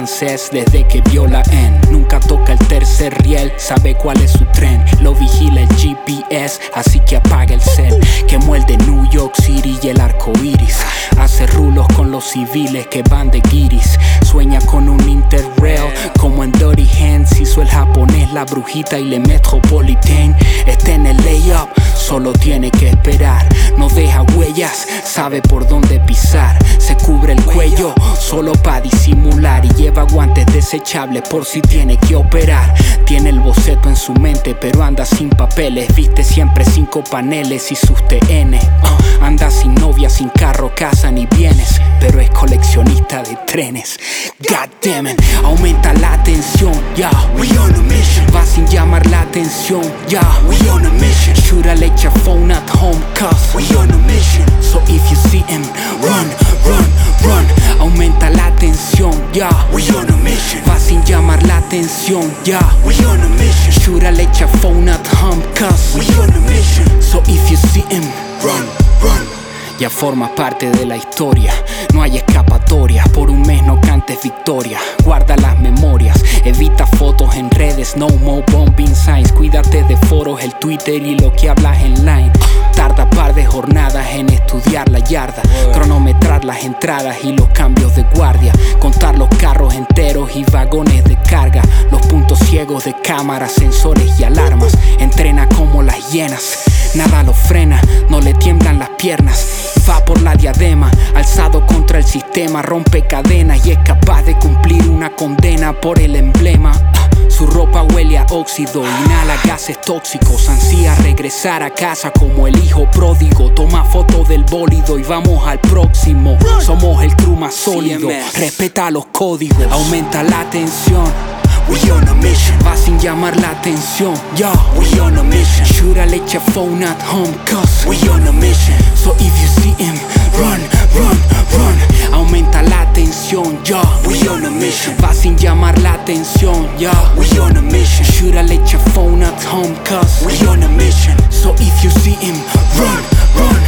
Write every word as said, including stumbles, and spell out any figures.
francés desde que vio la N. Nunca toca el tercer riel, sabe cuál es su tren. Lo vigila el G P S, así que apaga el cel. Quemó el de New York City y el arco iris. Hace rulos con los civiles que van de guiris. Sueña con un Interrail como en Dirty Hands. Hizo el japonés, la brujita y le Metropolitan. Está en el layup, solo tiene que esperar. No deja huellas, sabe por dónde pisar. Se cubre el cuello solo pa' disimular y lleva guantes desechables por si tiene que operar. Tiene el boceto en su mente pero anda sin papeles. Viste siempre cinco paneles y sus T N. uh, Anda sin novia, sin carro, casa ni bienes, pero es coleccionista de trenes. God damn it, aumenta la tensión, yeah. We on a mission. Va sin llamar la atención, yeah. We on a mission. Shoulda let your phone at home, cause We on a mission. so if you see him, run, run, run. Aumenta la tensión, yeah. We on a mission. Va sin llamar la atención, yeah. We on a mission. Shoulda let your phone at home, cause We on a mission. so if you see him, Run, run. ya forma parte de la historia. No hay escapatoria, por un mes no cantes victoria. Guarda las memorias, evita fotos en redes. No more bombing signs. Cuídate de foros, el Twitter y lo que hablas en line. Tarda par de jornadas en estudiar la yarda, cronometrar las entradas y los cambios de guardia, contar los carros enteros y vagones de carga, los puntos ciegos de cámaras, sensores y alarmas. Entrena como las hienas, nada lo frena, no le tiemblan las piernas. Va por la diadema, alzado contra el sistema, rompe cadenas y es capaz de cumplir una condena por el emblema. Su ropa huele a óxido, inhala gases tóxicos, ansía regresar a casa como el hijo pródigo. Toma fotos del bólido y vamos al próximo. Somos el crew más sólido, respeta los códigos, aumenta la tensión. We on a mission. Va sin llamar la atención, yeah. We on a mission. Shoulda let your phone at home, cause We on a mission. so if you see him, run, run, run. Aumenta la tensión, yeah. We on a mission. Va sin llamar la atención, yeah. We on a mission. Shoulda let your phone at home, cause We on a mission. so if you see him, run, run,